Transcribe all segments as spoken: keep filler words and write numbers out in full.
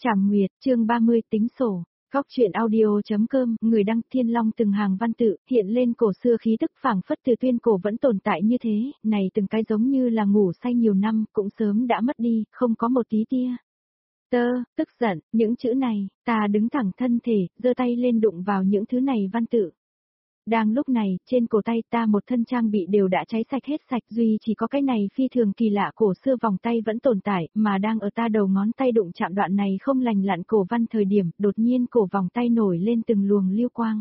Trảm Nguyệt, chương ba mươi tính sổ. Góc truyện audio.com, người đăng Thiên Long từng hàng văn tự, hiện lên cổ xưa khí tức phảng phất từ tuyên cổ vẫn tồn tại như thế, này từng cái giống như là ngủ say nhiều năm, cũng sớm đã mất đi, không có một tí tia. Tơ, tức giận, những chữ này, ta đứng thẳng thân thể, giơ tay lên đụng vào những thứ này văn tự. Đang lúc này, trên cổ tay ta một thân trang bị đều đã cháy sạch hết sạch, duy chỉ có cái này phi thường kỳ lạ cổ xưa vòng tay vẫn tồn tại, mà đang ở ta đầu ngón tay đụng chạm đoạn này không lành lặn cổ văn thời điểm, đột nhiên cổ vòng tay nổi lên từng luồng lưu quang.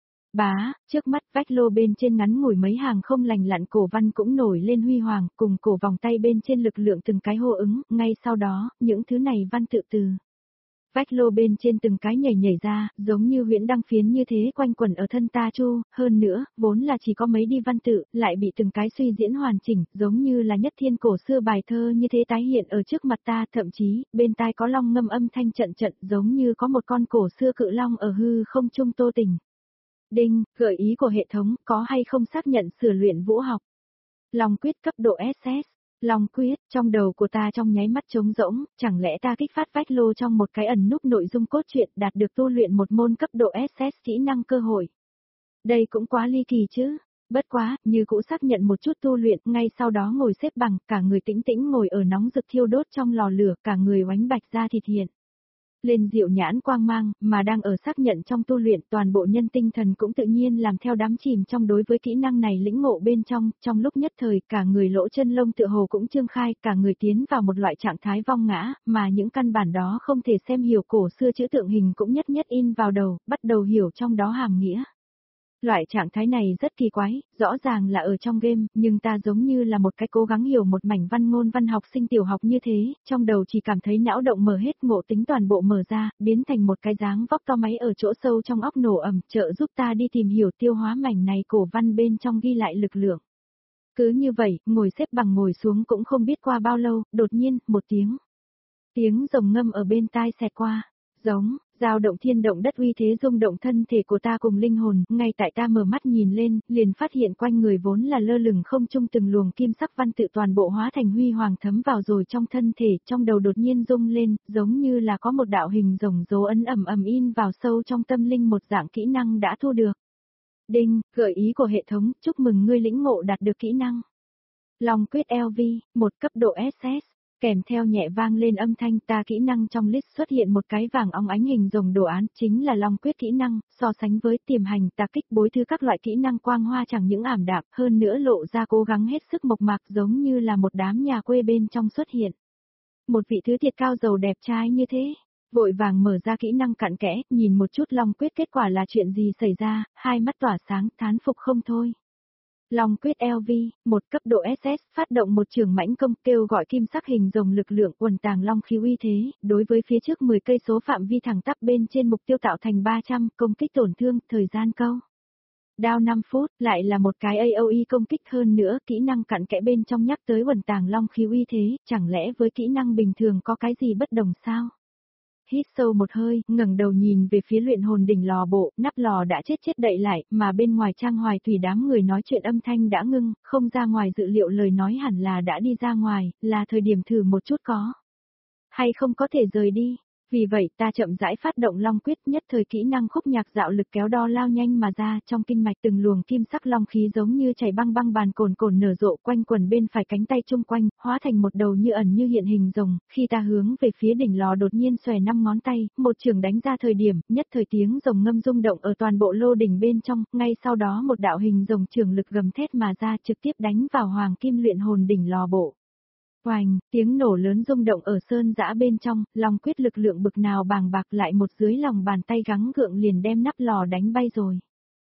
Bá, trước mắt vách lô bên trên ngắn ngủi mấy hàng không lành lặn cổ văn cũng nổi lên huy hoàng, cùng cổ vòng tay bên trên lực lượng từng cái hô ứng, ngay sau đó, những thứ này văn tự từ vách lô bên trên từng cái nhảy nhảy ra, giống như huyễn đăng phiến như thế quanh quẩn ở thân ta chu, hơn nữa, vốn là chỉ có mấy đi văn tự, lại bị từng cái suy diễn hoàn chỉnh, giống như là nhất thiên cổ xưa bài thơ như thế tái hiện ở trước mặt ta, thậm chí, bên tai có long ngâm âm thanh trận trận, giống như có một con cổ xưa cự long ở hư không trung tô tình. Đinh, gợi ý của hệ thống, có hay không xác nhận sửa luyện vũ học? Long quyết cấp độ ét ét. Long quyết, trong đầu của ta trong nháy mắt trống rỗng, chẳng lẽ ta kích phát vách lô trong một cái ẩn núp nội dung cốt truyện đạt được tu luyện một môn cấp độ ét ét kỹ năng cơ hội. Đây cũng quá ly kỳ chứ. Bất quá, như cũ xác nhận một chút tu luyện, ngay sau đó ngồi xếp bằng, cả người tĩnh tĩnh ngồi ở nóng rực thiêu đốt trong lò lửa, cả người oánh bạch ra thịt hiện lên diệu nhãn quang mang, mà đang ở xác nhận trong tu luyện, toàn bộ nhân tinh thần cũng tự nhiên làm theo đắm chìm trong đối với kỹ năng này lĩnh ngộ bên trong, trong lúc nhất thời, cả người lỗ chân lông tựa hồ cũng trương khai, cả người tiến vào một loại trạng thái vong ngã, mà những căn bản đó không thể xem hiểu cổ xưa chữ tượng hình cũng nhất nhất in vào đầu, bắt đầu hiểu trong đó hàm nghĩa. Loại trạng thái này rất kỳ quái, rõ ràng là ở trong game, nhưng ta giống như là một cái cố gắng hiểu một mảnh văn ngôn văn học sinh tiểu học như thế, trong đầu chỉ cảm thấy não động mở hết, ngộ tính toàn bộ mở ra, biến thành một cái dáng vóc to máy ở chỗ sâu trong óc nổ ầm, trợ giúp ta đi tìm hiểu tiêu hóa mảnh này cổ văn bên trong ghi lại lực lượng. Cứ như vậy, ngồi xếp bằng ngồi xuống cũng không biết qua bao lâu, đột nhiên, một tiếng. Tiếng rồng ngâm ở bên tai xẹt qua, giống. Dao động thiên động đất uy thế rung động thân thể của ta cùng linh hồn, ngay tại ta mở mắt nhìn lên, liền phát hiện quanh người vốn là lơ lửng không trung từng luồng kim sắc văn tự toàn bộ hóa thành huy hoàng thấm vào rồi trong thân thể, trong đầu đột nhiên rung lên, giống như là có một đạo hình rồng dấu ấn ầm ầm in vào sâu trong tâm linh một dạng kỹ năng đã thu được. Đinh, gợi ý của hệ thống, chúc mừng ngươi lĩnh ngộ đạt được kỹ năng. Long quyết lờ vê, một cấp độ ét ét. Kèm theo nhẹ vang lên âm thanh ta kỹ năng trong list xuất hiện một cái vàng óng ánh hình rồng đồ án, chính là Long quyết kỹ năng, so sánh với tiềm hành tà kích bối thư các loại kỹ năng quang hoa chẳng những ảm đạm, hơn nữa lộ ra cố gắng hết sức mộc mạc giống như là một đám nhà quê bên trong xuất hiện. Một vị thứ thiệt cao giàu đẹp trai như thế, vội vàng mở ra kỹ năng cặn kẽ, nhìn một chút Long quyết kết quả là chuyện gì xảy ra, hai mắt tỏa sáng, thán phục không thôi. Long quyết lờ vê, một cấp độ ét ét, phát động một trường mãnh công kêu gọi kim sắc hình rồng lực lượng uẩn tàng long khí uy thế, đối với phía trước mười cây số phạm vi thẳng tắp bên trên mục tiêu tạo thành ba trăm, công kích tổn thương, thời gian câu. Đao năm phút, lại là một cái a o e công kích hơn nữa, kỹ năng cặn kẽ bên trong nhắc tới uẩn tàng long khí uy thế, chẳng lẽ với kỹ năng bình thường có cái gì bất đồng sao? Hít sâu một hơi, ngẩng đầu nhìn về phía luyện hồn đỉnh lò bộ, nắp lò đã chết chết đậy lại, mà bên ngoài trang hoài thủy đám người nói chuyện âm thanh đã ngưng, không ra ngoài dự liệu lời nói hẳn là đã đi ra ngoài, là thời điểm thử một chút có. Hay không có thể rời đi. Vì vậy ta chậm rãi phát động long quyết nhất thời kỹ năng khúc nhạc dạo lực kéo đo lao nhanh mà ra trong kinh mạch từng luồng kim sắc long khí giống như chảy băng băng bàn cồn cồn nở rộ quanh quần bên phải cánh tay chung quanh, hóa thành một đầu như ẩn như hiện hình rồng, khi ta hướng về phía đỉnh lò đột nhiên xòe năm ngón tay, một trường đánh ra thời điểm, nhất thời tiếng rồng ngâm rung động ở toàn bộ lô đỉnh bên trong, ngay sau đó một đạo hình rồng trường lực gầm thét mà ra trực tiếp đánh vào hoàng kim luyện hồn đỉnh lò bộ. Oành, tiếng nổ lớn rung động ở sơn dã bên trong, Long quyết lực lượng bực nào bàng bạc lại một dưới lòng bàn tay gắng gượng liền đem nắp lò đánh bay rồi.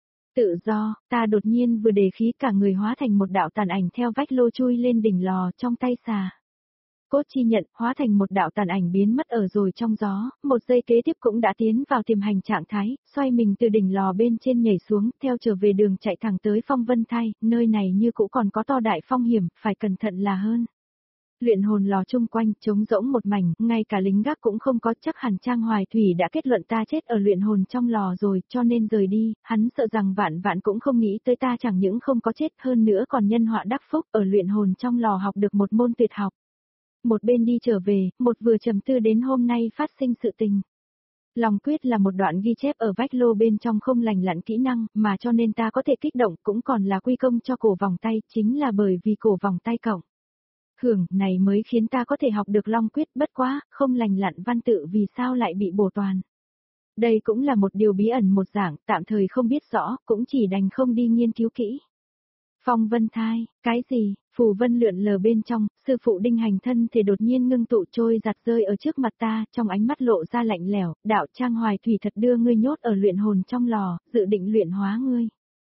Tự do, ta đột nhiên vừa đề khí cả người hóa thành một đạo tàn ảnh theo vách lô chui lên đỉnh lò trong tay xà. Cốt chi nhận, hóa thành một đạo tàn ảnh biến mất ở rồi trong gió, một giây kế tiếp cũng đã tiến vào tiềm hành trạng thái, xoay mình từ đỉnh lò bên trên nhảy xuống, theo trở về đường chạy thẳng tới phong vân thai, nơi này như cũ còn có to đại phong hiểm, phải cẩn thận là hơn. Luyện hồn lò chung quanh, trống rỗng một mảnh, ngay cả lính gác cũng không có, chắc hẳn Trang Hoài Thủy đã kết luận ta chết ở luyện hồn trong lò rồi, cho nên rời đi, hắn sợ rằng vạn vạn cũng không nghĩ tới ta chẳng những không có chết hơn nữa còn nhân họa đắc phúc ở luyện hồn trong lò học được một môn tuyệt học. Một bên đi trở về, một vừa trầm tư đến hôm nay phát sinh sự tình. Lòng quyết là một đoạn ghi chép ở vách lô bên trong không lành lặn kỹ năng, mà cho nên ta có thể kích động cũng còn là quy công cho cổ vòng tay, chính là bởi vì cổ vòng tay cộng. Hưởng, này mới khiến ta có thể học được long quyết, bất quá, không lành lặn văn tự vì sao lại bị bổ toàn. Đây cũng là một điều bí ẩn một dạng, tạm thời không biết rõ, cũng chỉ đành không đi nghiên cứu kỹ. Phong vân thai, cái gì, phù vân lượn lờ bên trong, sư phụ đinh hành thân thì đột nhiên ngưng tụ trôi giặt rơi ở trước mặt ta, trong ánh mắt lộ ra lạnh lẽo, đạo trang hoài thủy thật đưa ngươi nhốt ở luyện hồn trong lò, dự định luyện hóa ngươi.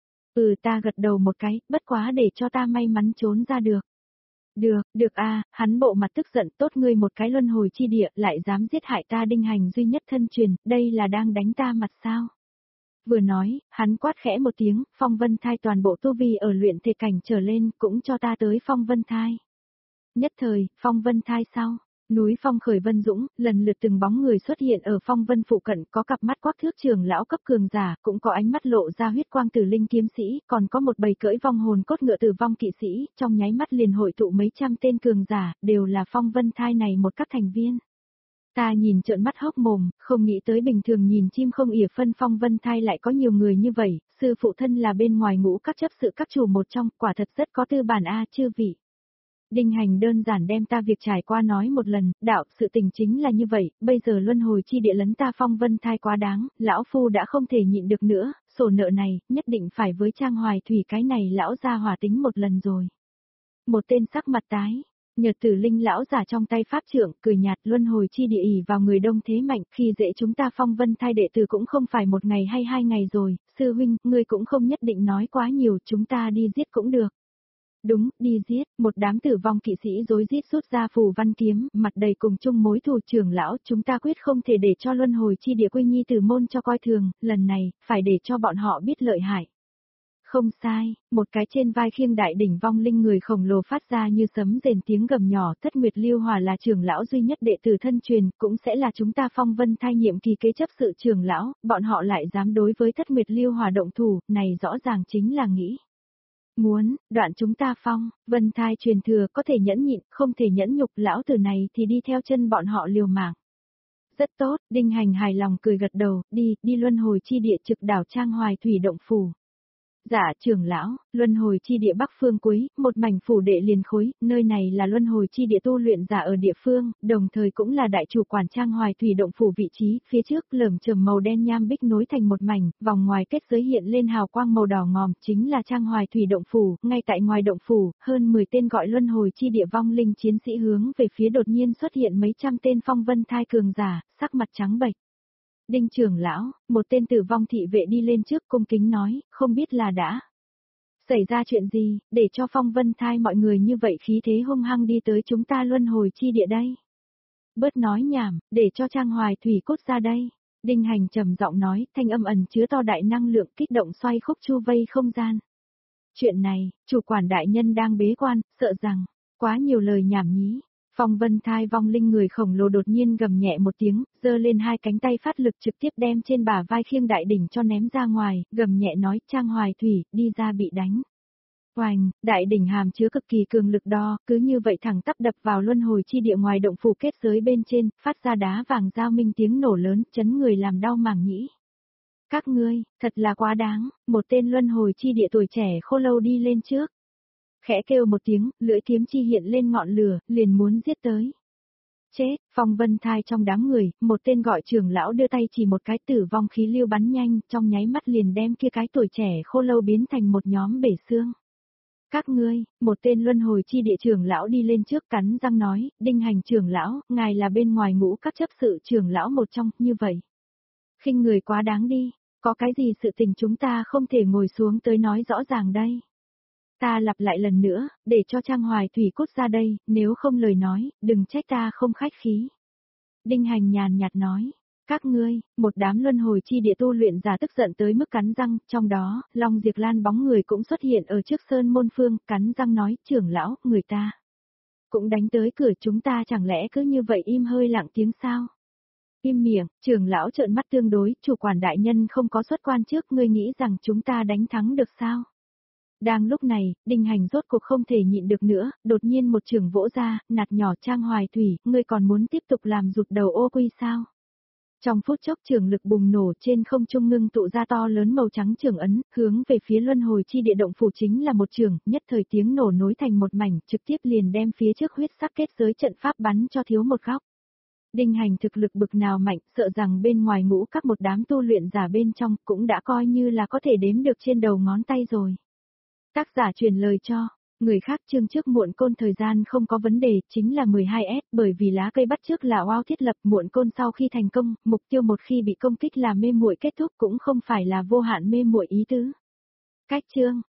Ừ, ta gật đầu một cái, bất quá để cho ta may mắn trốn ra được. Được, được a, hắn bộ mặt tức giận, tốt ngươi một cái luân hồi chi địa, lại dám giết hại ta đinh hành duy nhất thân truyền, đây là đang đánh ta mặt sao? Vừa nói, hắn quát khẽ một tiếng, phong vân thai toàn bộ tu vi ở luyện thể cảnh trở lên, cũng cho ta tới phong vân thai. Nhất thời, phong vân thai sau, núi phong khởi vân dũng, lần lượt từng bóng người xuất hiện ở phong vân phụ cận, có cặp mắt quắc thước trường lão cấp cường giả, cũng có ánh mắt lộ ra huyết quang tử linh kiếm sĩ, còn có một bầy cưỡi vong hồn cốt ngựa tử vong kỵ sĩ, trong nháy mắt liền hội tụ mấy trăm tên cường giả, đều là phong vân thai này một các thành viên. Ta nhìn trợn mắt hốc mồm, không nghĩ tới bình thường nhìn chim không ỉa phân phong vân thai lại có nhiều người như vậy, sư phụ thân là bên ngoài ngũ các chấp sự các chủ một trong, quả thật rất có tư bản a chư vị. Đinh hành đơn giản đem ta việc trải qua nói một lần, đạo, sự tình chính là như vậy, bây giờ luân hồi chi địa lấn ta phong vân thai quá đáng, lão phu đã không thể nhịn được nữa, sổ nợ này, nhất định phải với trang hoài thủy cái này lão ra hòa tính một lần rồi. Một tên sắc mặt tái. Nhật tử linh lão giả trong tay pháp trưởng, cười nhạt luân hồi chi địa ỷ vào người đông thế mạnh, khi dễ chúng ta phong vân thai đệ tử cũng không phải một ngày hay hai ngày rồi, sư huynh, ngươi cũng không nhất định nói quá nhiều, chúng ta đi giết cũng được. Đúng, đi giết, một đám tử vong kỵ sĩ rối rít rút ra phù văn kiếm, mặt đầy cùng chung mối thù trưởng lão, chúng ta quyết không thể để cho luân hồi chi địa quy nhi tử môn cho coi thường, lần này, phải để cho bọn họ biết lợi hại. Không sai, một cái trên vai khiêng đại đỉnh vong linh người khổng lồ phát ra như sấm rền tiếng gầm nhỏ, Thất Nguyệt Lưu Hòa là trưởng lão duy nhất đệ tử thân truyền, cũng sẽ là chúng ta phong vân thai nhiệm kỳ kế chấp sự trưởng lão, bọn họ lại dám đối với Thất Nguyệt Lưu Hòa động thủ, này rõ ràng chính là nghĩ. Muốn, đoạn chúng ta phong, vân thai truyền thừa có thể nhẫn nhịn, không thể nhẫn nhục, lão tử này thì đi theo chân bọn họ liều mạng. Rất tốt, đinh hành hài lòng cười gật đầu, đi, đi luân hồi chi địa trực đảo trang hoài thủy động phủ. Dạ trưởng lão, luân hồi chi địa bắc phương cuối, một mảnh phủ đệ liền khối, nơi này là luân hồi chi địa tu luyện giả ở địa phương, đồng thời cũng là đại chủ quản trang hoài thủy động phủ vị trí, phía trước lởm chởm màu đen nham bích nối thành một mảnh, vòng ngoài kết giới hiện lên hào quang màu đỏ ngòm, chính là trang hoài thủy động phủ, ngay tại ngoài động phủ, hơn mười tên gọi luân hồi chi địa vong linh chiến sĩ hướng về phía đột nhiên xuất hiện mấy trăm tên phong vân thai cường giả, sắc mặt trắng bệch. Đinh trưởng lão, một tên tử vong thị vệ đi lên trước cung kính nói, không biết là đã xảy ra chuyện gì, để cho phong vân thai mọi người như vậy khí thế hung hăng đi tới chúng ta luân hồi chi địa đây. Bớt nói nhảm, để cho trang hoài thủy cốt ra đây. Đinh hành trầm giọng nói, thanh âm ẩn chứa to đại năng lượng kích động xoay khúc chu vây không gian. Chuyện này, chủ quản đại nhân đang bế quan, sợ rằng, quá nhiều lời nhảm nhí. Phong vân thai vong linh người khổng lồ đột nhiên gầm nhẹ một tiếng, giơ lên hai cánh tay phát lực trực tiếp đem trên bả vai khiêng đại đỉnh cho ném ra ngoài, gầm nhẹ nói trang hoài thủy, đi ra bị đánh. Oành, đại đỉnh hàm chứa cực kỳ cường lực đo, cứ như vậy thẳng tắp đập vào luân hồi chi địa ngoài động phủ kết giới bên trên, phát ra đá vàng giao minh tiếng nổ lớn, chấn người làm đau màng nhĩ. Các ngươi, thật là quá đáng, một tên luân hồi chi địa tuổi trẻ khô lâu đi lên trước. Khẽ kêu một tiếng, lưỡi kiếm chi hiện lên ngọn lửa, liền muốn giết tới. Chết, phong vân thai trong đám người, một tên gọi trưởng lão đưa tay chỉ một cái tử vong khí lưu bắn nhanh, trong nháy mắt liền đem kia cái tuổi trẻ khô lâu biến thành một nhóm bể xương. Các ngươi, một tên luân hồi chi địa trưởng lão đi lên trước cắn răng nói, đinh hành trưởng lão, ngài là bên ngoài ngũ các chấp sự trưởng lão một trong, như vậy. Khinh người quá đáng đi, có cái gì sự tình chúng ta không thể ngồi xuống tới nói rõ ràng đây. Ta lặp lại lần nữa, để cho trang hoài thủy cốt ra đây, nếu không lời nói, đừng trách ta không khách khí. Đinh hành nhàn nhạt nói, các ngươi, một đám luân hồi chi địa tu luyện giả tức giận tới mức cắn răng, trong đó, Long Diệp Lan bóng người cũng xuất hiện ở trước sơn môn phương, cắn răng nói, trưởng lão, người ta cũng đánh tới cửa chúng ta chẳng lẽ cứ như vậy im hơi lặng tiếng sao? Im miệng, trưởng lão trợn mắt tương đối, chủ quản đại nhân không có xuất quan trước, ngươi nghĩ rằng chúng ta đánh thắng được sao? Đang lúc này, Đinh Hành rốt cuộc không thể nhịn được nữa, đột nhiên một chưởng vỗ ra, nạt nhỏ Trang Hoài Thủy, ngươi còn muốn tiếp tục làm rụt đầu ô quy sao? Trong phút chốc trường lực bùng nổ trên không trung ngưng tụ ra to lớn màu trắng trường ấn, hướng về phía luân hồi chi địa động phủ chính là một trường, nhất thời tiếng nổ nối thành một mảnh, trực tiếp liền đem phía trước huyết sắc kết giới trận pháp bắn cho thiếu một góc. Đinh Hành thực lực bực nào mạnh, sợ rằng bên ngoài ngũ các một đám tu luyện giả bên trong cũng đã coi như là có thể đếm được trên đầu ngón tay rồi. Tác giả truyền lời cho, người khác chương trước muộn côn thời gian không có vấn đề, chính là mười hai S, bởi vì lá cây bắt trước là oao thiết lập muộn côn sau khi thành công, mục tiêu một khi bị công kích là mê muội kết thúc cũng không phải là vô hạn mê muội ý tứ. Cách chương